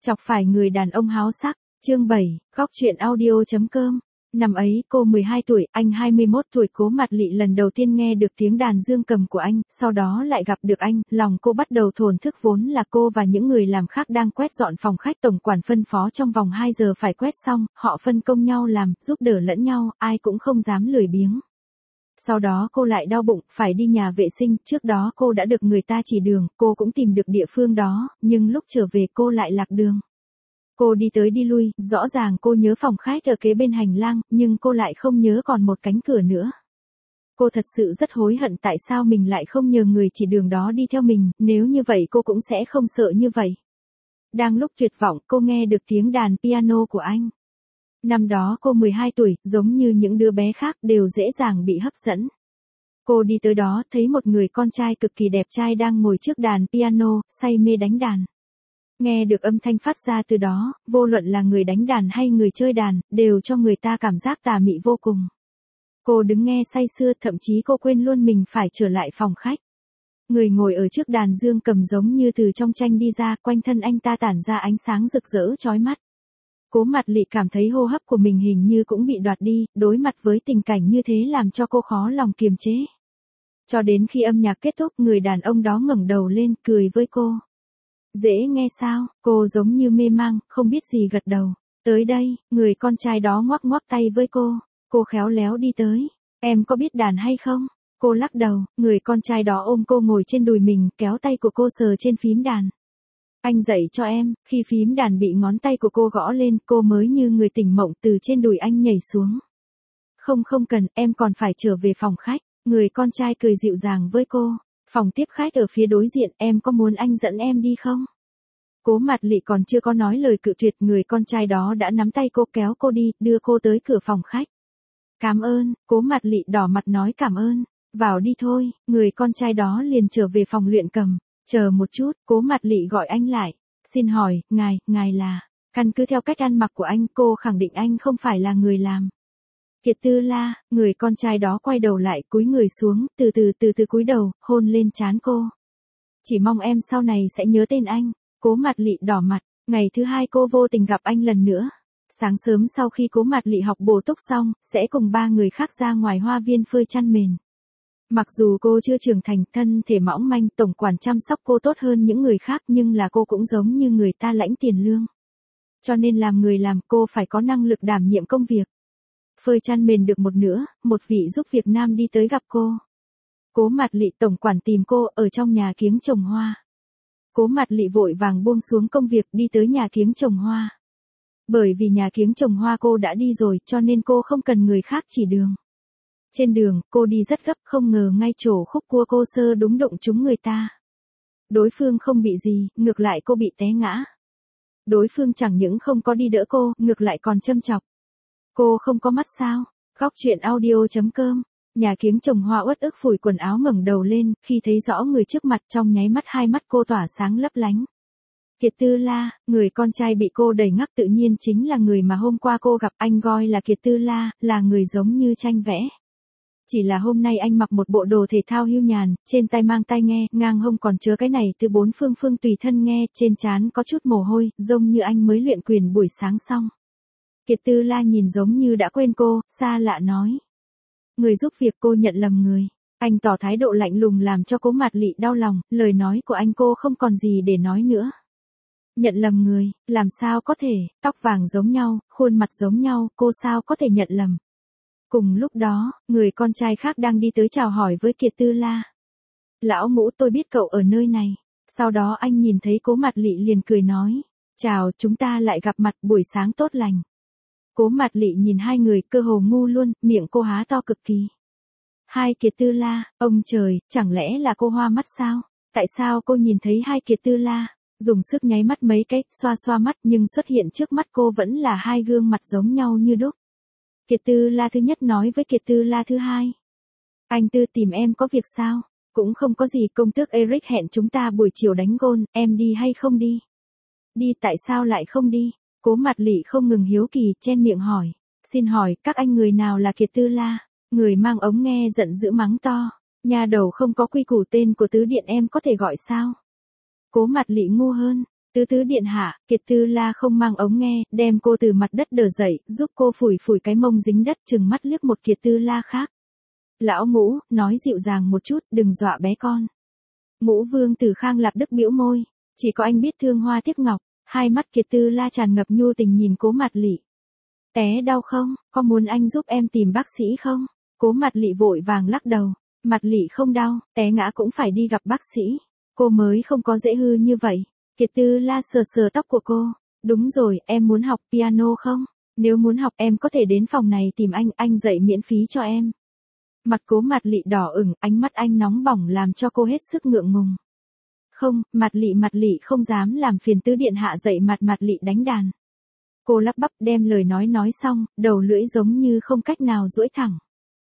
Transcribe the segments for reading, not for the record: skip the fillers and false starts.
Chọc phải người đàn ông háo sắc, chương 7, góc truyện audio.com. Năm ấy, cô 12 tuổi, anh 21 tuổi. Cố Mạt Lị lần đầu tiên nghe được tiếng đàn dương cầm của anh, sau đó lại gặp được anh, lòng cô bắt đầu thổn thức. Vốn là cô và những người làm khác đang quét dọn phòng khách, tổng quản phân phó trong vòng 2 giờ phải quét xong, họ phân công nhau làm, giúp đỡ lẫn nhau, ai cũng không dám lười biếng. Sau đó cô lại đau bụng, phải đi nhà vệ sinh. Trước đó cô đã được người ta chỉ đường, cô cũng tìm được địa phương đó, nhưng lúc trở về cô lại lạc đường. Cô đi tới đi lui, rõ ràng cô nhớ phòng khách ở kế bên hành lang, nhưng cô lại không nhớ còn một cánh cửa nữa. Cô thật sự rất hối hận tại sao mình lại không nhờ người chỉ đường đó đi theo mình, nếu như vậy cô cũng sẽ không sợ như vậy. Đang lúc tuyệt vọng, cô nghe được tiếng đàn piano của anh. Năm đó cô 12 tuổi, giống như những đứa bé khác, đều dễ dàng bị hấp dẫn. Cô đi tới đó, thấy một người con trai cực kỳ đẹp trai đang ngồi trước đàn piano, say mê đánh đàn. Nghe được âm thanh phát ra từ đó, vô luận là người đánh đàn hay người chơi đàn, đều cho người ta cảm giác tà mị vô cùng. Cô đứng nghe say sưa, thậm chí cô quên luôn mình phải trở lại phòng khách. Người ngồi ở trước đàn dương cầm giống như từ trong tranh đi ra, quanh thân anh ta tản ra ánh sáng rực rỡ chói mắt. Cố Mạt Lị cảm thấy hô hấp của mình hình như cũng bị đoạt đi, đối mặt với tình cảnh như thế làm cho cô khó lòng kiềm chế. Cho đến khi âm nhạc kết thúc, người đàn ông đó ngẩng đầu lên, cười với cô. Dễ nghe sao? Cô giống như mê mang, không biết gì gật đầu. Tới đây, người con trai đó ngoắc ngoắc tay với cô. Cô khéo léo đi tới. Em có biết đàn hay không? Cô lắc đầu, người con trai đó ôm cô ngồi trên đùi mình, kéo tay của cô sờ trên phím đàn. Anh dạy cho em. Khi phím đàn bị ngón tay của cô gõ lên, cô mới như người tỉnh mộng từ trên đùi anh nhảy xuống. Không cần, em còn phải trở về phòng khách. Người con trai cười dịu dàng với cô. Phòng tiếp khách ở phía đối diện, em có muốn anh dẫn em đi không? Cố Mạt Lị còn chưa có nói lời cự tuyệt, người con trai đó đã nắm tay cô kéo cô đi, đưa cô tới cửa phòng khách. Cảm ơn. Cố Mạt Lị đỏ mặt nói cảm ơn. Vào đi thôi. Người con trai đó liền trở về phòng luyện cầm. Chờ một chút, Cố Mạt Lị gọi anh lại. Xin hỏi, ngài là... Căn cứ theo cách ăn mặc của anh, cô khẳng định anh không phải là người làm. Kiệt Tư La. Người con trai đó quay đầu lại, cúi người xuống, từ từ cúi đầu, hôn lên trán cô. Chỉ mong em sau này sẽ nhớ tên anh. Cố Mạt Lị đỏ mặt. Ngày thứ hai cô vô tình gặp anh lần nữa. Sáng sớm sau khi Cố Mạt Lị học bổ túc xong, sẽ cùng 3 người khác ra ngoài hoa viên phơi chăn mền. Mặc dù cô chưa trưởng thành, thân thể mỏng manh, tổng quản chăm sóc cô tốt hơn những người khác, nhưng là cô cũng giống như người ta lãnh tiền lương. Cho nên làm người làm, cô phải có năng lực đảm nhiệm công việc. Phơi chăn mền được một nửa, một vị giúp việc nam đi tới gặp cô. Cố Mạt Lị, tổng quản tìm cô ở trong nhà kiếng trồng hoa. Cố Mạt Lị vội vàng buông xuống công việc, đi tới nhà kiếng trồng hoa. Bởi vì nhà kiếng trồng hoa cô đã đi rồi, cho nên cô không cần người khác chỉ đường. Trên đường, cô đi rất gấp, không ngờ ngay chỗ khúc cua cô sơ đúng đụng trúng người ta. Đối phương không bị gì, ngược lại cô bị té ngã. Đối phương chẳng những không có đi đỡ cô, ngược lại còn châm chọc. Cô không có mắt sao? Góc truyện audio.com. Nhà kiếng trồng hoa uất ức phủi quần áo ngẩng đầu lên, khi thấy rõ người trước mặt, trong nháy mắt hai mắt cô tỏa sáng lấp lánh. Kiệt Tư La. Người con trai bị cô đẩy ngắc tự nhiên chính là người mà hôm qua cô gặp, anh gọi là Kiệt Tư La, là người giống như tranh vẽ. Chỉ là hôm nay anh mặc một bộ đồ thể thao hưu nhàn, trên tay mang tai nghe, ngang hông còn chứa cái này từ 4 phương tùy thân nghe, trên trán có chút mồ hôi, giống như anh mới luyện quyền buổi sáng xong. Kiệt Tư La nhìn giống như đã quên cô, xa lạ nói. Người giúp việc. Cô nhận lầm người. Anh tỏ thái độ lạnh lùng làm cho Cố Mạt Lị đau lòng, lời nói của anh cô không còn gì để nói nữa. Nhận lầm người, làm sao có thể, tóc vàng giống nhau, khuôn mặt giống nhau, cô sao có thể nhận lầm. Cùng lúc đó, người con trai khác đang đi tới chào hỏi với Kiệt Tư La. Lão Ngũ, tôi biết cậu ở nơi này. Sau đó anh nhìn thấy Cố Mạt Lị liền cười nói. Chào, chúng ta lại gặp mặt, buổi sáng tốt lành. Cố Mạt Lị nhìn hai người, cơ hồ ngu luôn, miệng cô há to cực kỳ. Hai Kiệt Tư La, ông trời, chẳng lẽ là cô hoa mắt sao? Tại sao cô nhìn thấy hai Kiệt Tư La? Dùng sức nháy mắt mấy cái, xoa mắt, nhưng xuất hiện trước mắt cô vẫn là hai gương mặt giống nhau như đúc. Kiệt Tư La thứ nhất nói với Kiệt Tư La thứ hai. Anh Tư tìm em có việc sao? Cũng không có gì, công tước Eric hẹn chúng ta buổi chiều đánh gôn, em đi hay không đi? Đi, tại sao lại không đi? Cố Mạt Lị không ngừng hiếu kỳ, chen miệng hỏi. Xin hỏi, các anh người nào là Kiệt Tư La? Người mang ống nghe giận dữ mắng to. Nhà đầu không có quy củ, tên của tứ điện em có thể gọi sao? Cố Mạt Lị ngu hơn. Tứ tứ điện hạ, Kiệt Tư La không mang ống nghe, đem cô từ mặt đất đỡ dậy, giúp cô phủi phủi cái mông dính đất, trừng mắt liếc một Kiệt Tư La khác. Lão Ngũ, nói dịu dàng một chút, đừng dọa bé con. Ngũ Vương Tử Khang Lạp Đức bĩu môi, chỉ có anh biết thương hoa tiếc ngọc, hai mắt Kiệt Tư La tràn ngập nhu tình nhìn Cố Mạt Lị. Té đau không, có muốn anh giúp em tìm bác sĩ không? Cố Mạt Lị vội vàng lắc đầu, Mạt Lị không đau, té ngã cũng phải đi gặp bác sĩ. Cô mới không có dễ hư như vậy. Kiệt Tư La sờ sờ tóc của cô, đúng rồi, em muốn học piano không? Nếu muốn học em có thể đến phòng này tìm anh dạy miễn phí cho em. Mặt Cố Mạt Lị đỏ ửng, ánh mắt anh nóng bỏng làm cho cô hết sức ngượng ngùng. Không, Mạt Lị không dám làm phiền tứ điện hạ dạy Mạt Lị đánh đàn. Cô lắp bắp đem lời nói xong, đầu lưỡi giống như không cách nào duỗi thẳng.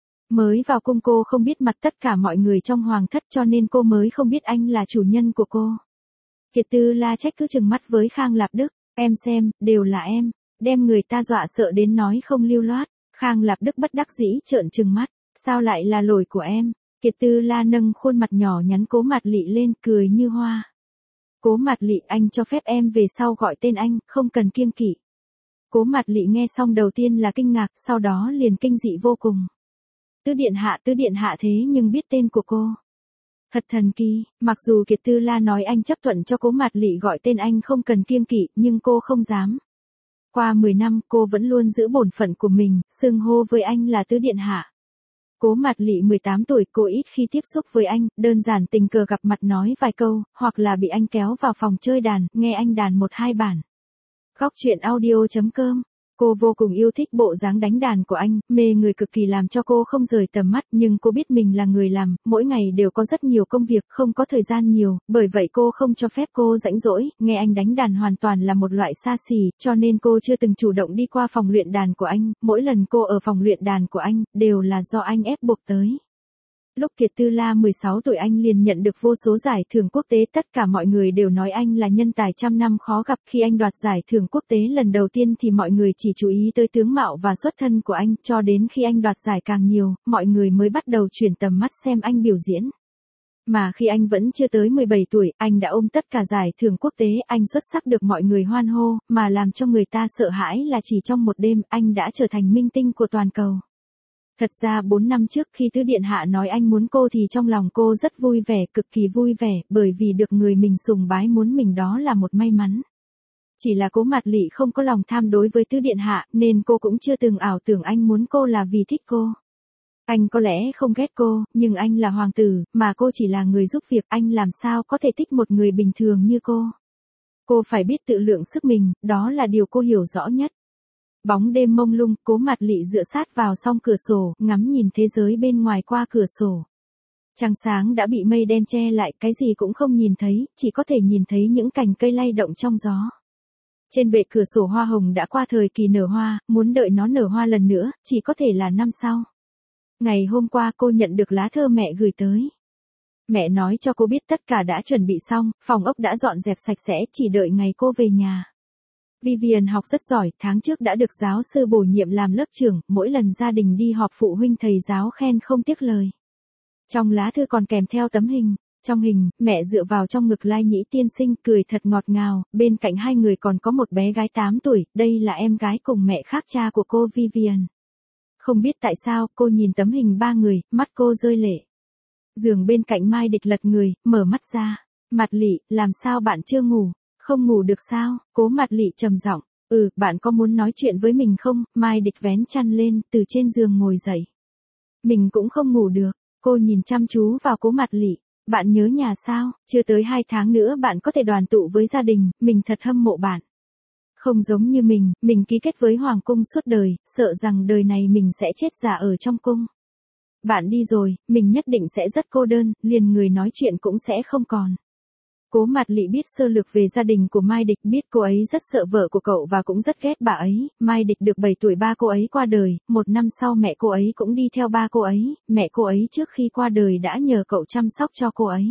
Mới vào cung cô không biết mặt tất cả mọi người trong hoàng thất cho nên cô mới không biết anh là chủ nhân của cô. Kiệt Tư La trách cứ chừng mắt với Khang Lạp Đức, em xem, đều là em, đem người ta dọa sợ đến nói không lưu loát. Khang Lạp Đức bất đắc dĩ trợn trừng mắt, sao lại là lỗi của em? Kiệt Tư La nâng khuôn mặt nhỏ nhắn Cố Mạt Lị lên, cười như hoa. Cố Mạt Lị, anh cho phép em về sau gọi tên anh, không cần kiêng kỵ. Cố Mạt Lị nghe xong đầu tiên là kinh ngạc, sau đó liền kinh dị vô cùng. Tứ điện hạ thế nhưng biết tên của cô. Thật thần kỳ, mặc dù Kiệt Tư La nói anh chấp thuận cho Cố Mạt Lị gọi tên anh không cần kiêng kỵ, nhưng cô không dám. Qua 10 năm cô vẫn luôn giữ bổn phận của mình, xưng hô với anh là tứ điện hạ. Cố Mạt Lị 18 tuổi, cô ít khi tiếp xúc với anh, đơn giản tình cờ gặp mặt nói vài câu, hoặc là bị anh kéo vào phòng chơi đàn, nghe anh đàn 1-2 bản. Góc truyện audio.com. Cô vô cùng yêu thích bộ dáng đánh đàn của anh, mê người cực kỳ làm cho cô không rời tầm mắt, nhưng cô biết mình là người làm, mỗi ngày đều có rất nhiều công việc, không có thời gian nhiều, bởi vậy cô không cho phép cô rảnh rỗi, nghe anh đánh đàn hoàn toàn là một loại xa xỉ, cho nên cô chưa từng chủ động đi qua phòng luyện đàn của anh, mỗi lần cô ở phòng luyện đàn của anh, đều là do anh ép buộc tới. Lúc Kiệt Tư La 16 tuổi anh liền nhận được vô số giải thưởng quốc tế, tất cả mọi người đều nói anh là nhân tài trăm năm khó gặp. Khi anh đoạt giải thưởng quốc tế lần đầu tiên thì mọi người chỉ chú ý tới tướng mạo và xuất thân của anh, cho đến khi anh đoạt giải càng nhiều, mọi người mới bắt đầu chuyển tầm mắt xem anh biểu diễn. Mà khi anh vẫn chưa tới 17 tuổi, anh đã ôm tất cả giải thưởng quốc tế, anh xuất sắc được mọi người hoan hô, mà làm cho người ta sợ hãi là chỉ trong một đêm, anh đã trở thành minh tinh của toàn cầu. Thật ra 4 năm trước khi tứ điện hạ nói anh muốn cô thì trong lòng cô rất vui vẻ, cực kỳ vui vẻ, bởi vì được người mình sùng bái muốn mình đó là một may mắn. Chỉ là Cố Mạt Lị không có lòng tham đối với tứ điện hạ, nên cô cũng chưa từng ảo tưởng anh muốn cô là vì thích cô. Anh có lẽ không ghét cô, nhưng anh là hoàng tử, mà cô chỉ là người giúp việc, anh làm sao có thể thích một người bình thường như cô. Cô phải biết tự lượng sức mình, đó là điều cô hiểu rõ nhất. Bóng đêm mông lung, Cố Mạt Lị dựa sát vào song cửa sổ, ngắm nhìn thế giới bên ngoài qua cửa sổ. Trăng sáng đã bị mây đen che lại, cái gì cũng không nhìn thấy, chỉ có thể nhìn thấy những cành cây lay động trong gió. Trên bệ cửa sổ hoa hồng đã qua thời kỳ nở hoa, muốn đợi nó nở hoa lần nữa, chỉ có thể là năm sau. Ngày hôm qua cô nhận được lá thơ mẹ gửi tới. Mẹ nói cho cô biết tất cả đã chuẩn bị xong, phòng ốc đã dọn dẹp sạch sẽ, chỉ đợi ngày cô về nhà. Vivian học rất giỏi, tháng trước đã được giáo sư bổ nhiệm làm lớp trưởng, mỗi lần gia đình đi họp phụ huynh thầy giáo khen không tiếc lời. Trong lá thư còn kèm theo tấm hình, trong hình, mẹ dựa vào trong ngực Lai Nhĩ tiên sinh cười thật ngọt ngào, bên cạnh hai người còn có một bé gái 8 tuổi, đây là em gái cùng mẹ khác cha của cô Vivian. Không biết tại sao, cô nhìn tấm hình ba người, mắt cô rơi lệ. Giường bên cạnh Mai Địch lật người, mở mắt ra. Mạt Lị, làm sao bạn chưa ngủ? Không ngủ được sao? Cố Mạt Lị trầm giọng, bạn có muốn nói chuyện với mình không? Mai Địch vén chăn lên, từ trên giường ngồi dậy. Mình cũng không ngủ được. Cô nhìn chăm chú vào Cố Mạt Lị. Bạn nhớ nhà sao? Chưa tới 2 tháng nữa bạn có thể đoàn tụ với gia đình, mình thật hâm mộ bạn. Không giống như mình ký kết với Hoàng cung suốt đời, sợ rằng đời này mình sẽ chết già ở trong cung. Bạn đi rồi, mình nhất định sẽ rất cô đơn, liền người nói chuyện cũng sẽ không còn. Cố Mạt Lị biết sơ lược về gia đình của Mai Địch, biết cô ấy rất sợ vợ của cậu và cũng rất ghét bà ấy. Mai Địch được 7 tuổi ba cô ấy qua đời, 1 năm sau mẹ cô ấy cũng đi theo ba cô ấy, mẹ cô ấy trước khi qua đời đã nhờ cậu chăm sóc cho cô ấy.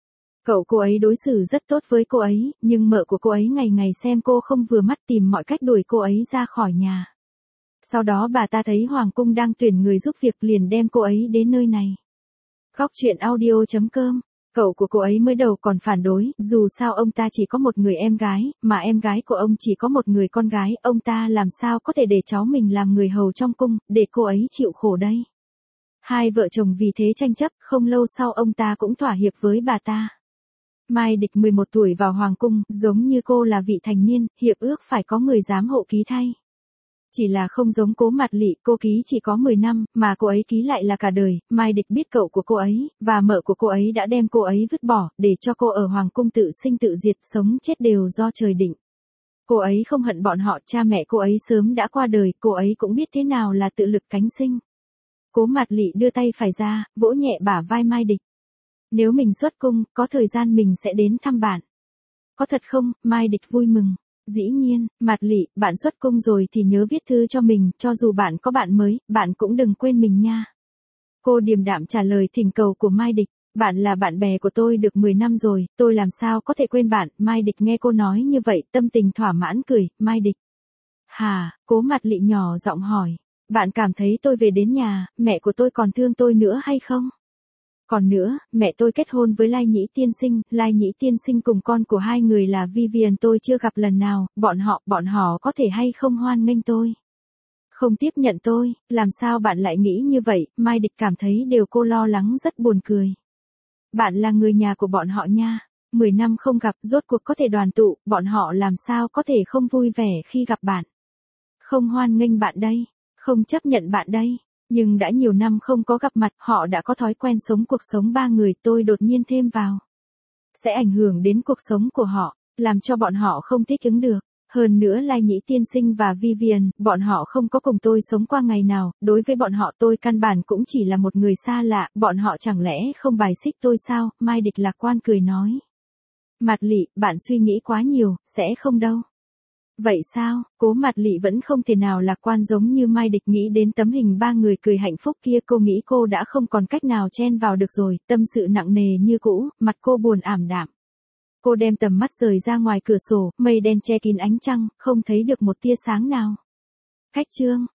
Cô ấy đối xử rất tốt với cô ấy, nhưng mợ của cô ấy ngày ngày xem cô không vừa mắt tìm mọi cách đuổi cô ấy ra khỏi nhà. Sau đó bà ta thấy Hoàng cung đang tuyển người giúp việc liền đem cô ấy đến nơi này. Góc truyện audio.com Cậu của cô ấy mới đầu còn phản đối, dù sao ông ta chỉ có một người em gái, mà em gái của ông chỉ có một người con gái, ông ta làm sao có thể để cháu mình làm người hầu trong cung, để cô ấy chịu khổ đây. Hai vợ chồng vì thế tranh chấp, không lâu sau ông ta cũng thỏa hiệp với bà ta. Mai Địch 11 tuổi vào hoàng cung, giống như cô là vị thành niên, hiệp ước phải có người giám hộ ký thay. Chỉ là không giống Cố Mạt Lị, cô ký chỉ có 10 năm, mà cô ấy ký lại là cả đời. Mai Địch biết cậu của cô ấy, và mợ của cô ấy đã đem cô ấy vứt bỏ, để cho cô ở hoàng cung tự sinh tự diệt, sống chết đều do trời định. Cô ấy không hận bọn họ, cha mẹ cô ấy sớm đã qua đời, cô ấy cũng biết thế nào là tự lực cánh sinh. Cố Mạt Lị đưa tay phải ra, vỗ nhẹ bả vai Mai Địch. Nếu mình xuất cung, có thời gian mình sẽ đến thăm bạn. Có thật không? Mai Địch vui mừng. Dĩ nhiên, Mạt Lị, bạn xuất cung rồi thì nhớ viết thư cho mình, cho dù bạn có bạn mới, bạn cũng đừng quên mình nha. Cô điềm đạm trả lời thỉnh cầu của Mai Địch. Bạn là bạn bè của tôi được 10 năm rồi, tôi làm sao có thể quên bạn. Mai Địch nghe cô nói như vậy, tâm tình thỏa mãn cười. Mai Địch. Hà, Cố Mạt Lị nhỏ giọng hỏi. Bạn cảm thấy tôi về đến nhà, mẹ của tôi còn thương tôi nữa hay không? Còn nữa, mẹ tôi kết hôn với Lai Nhĩ tiên sinh, Lai Nhĩ tiên sinh cùng con của hai người là Vivian tôi chưa gặp lần nào, bọn họ có thể hay không hoan nghênh tôi? Không tiếp nhận tôi, làm sao bạn lại nghĩ như vậy? Mai Địch cảm thấy điều cô lo lắng rất buồn cười. Bạn là người nhà của bọn họ nha, 10 năm không gặp, rốt cuộc có thể đoàn tụ, bọn họ làm sao có thể không vui vẻ khi gặp bạn? Không hoan nghênh bạn đây, không chấp nhận bạn đây. Nhưng đã nhiều năm không có gặp mặt, họ đã có thói quen sống cuộc sống ba người, tôi đột nhiên thêm vào. Sẽ ảnh hưởng đến cuộc sống của họ, làm cho bọn họ không thích ứng được. Hơn nữa Lai Nhĩ tiên sinh và Vivian, bọn họ không có cùng tôi sống qua ngày nào, đối với bọn họ tôi căn bản cũng chỉ là một người xa lạ, bọn họ chẳng lẽ không bài xích tôi sao? Mai Địch lạc quan cười nói. Mạt Lị, bạn suy nghĩ quá nhiều, sẽ không đâu. Vậy sao? Cố Mạt Lị vẫn không thể nào lạc quan giống như Mai Địch, nghĩ đến tấm hình ba người cười hạnh phúc kia, cô nghĩ cô đã không còn cách nào chen vào được rồi, tâm sự nặng nề như cũ, mặt cô buồn ảm đạm. Cô đem tầm mắt rời ra ngoài cửa sổ, mây đen che kín ánh trăng, không thấy được một tia sáng nào. Cách chương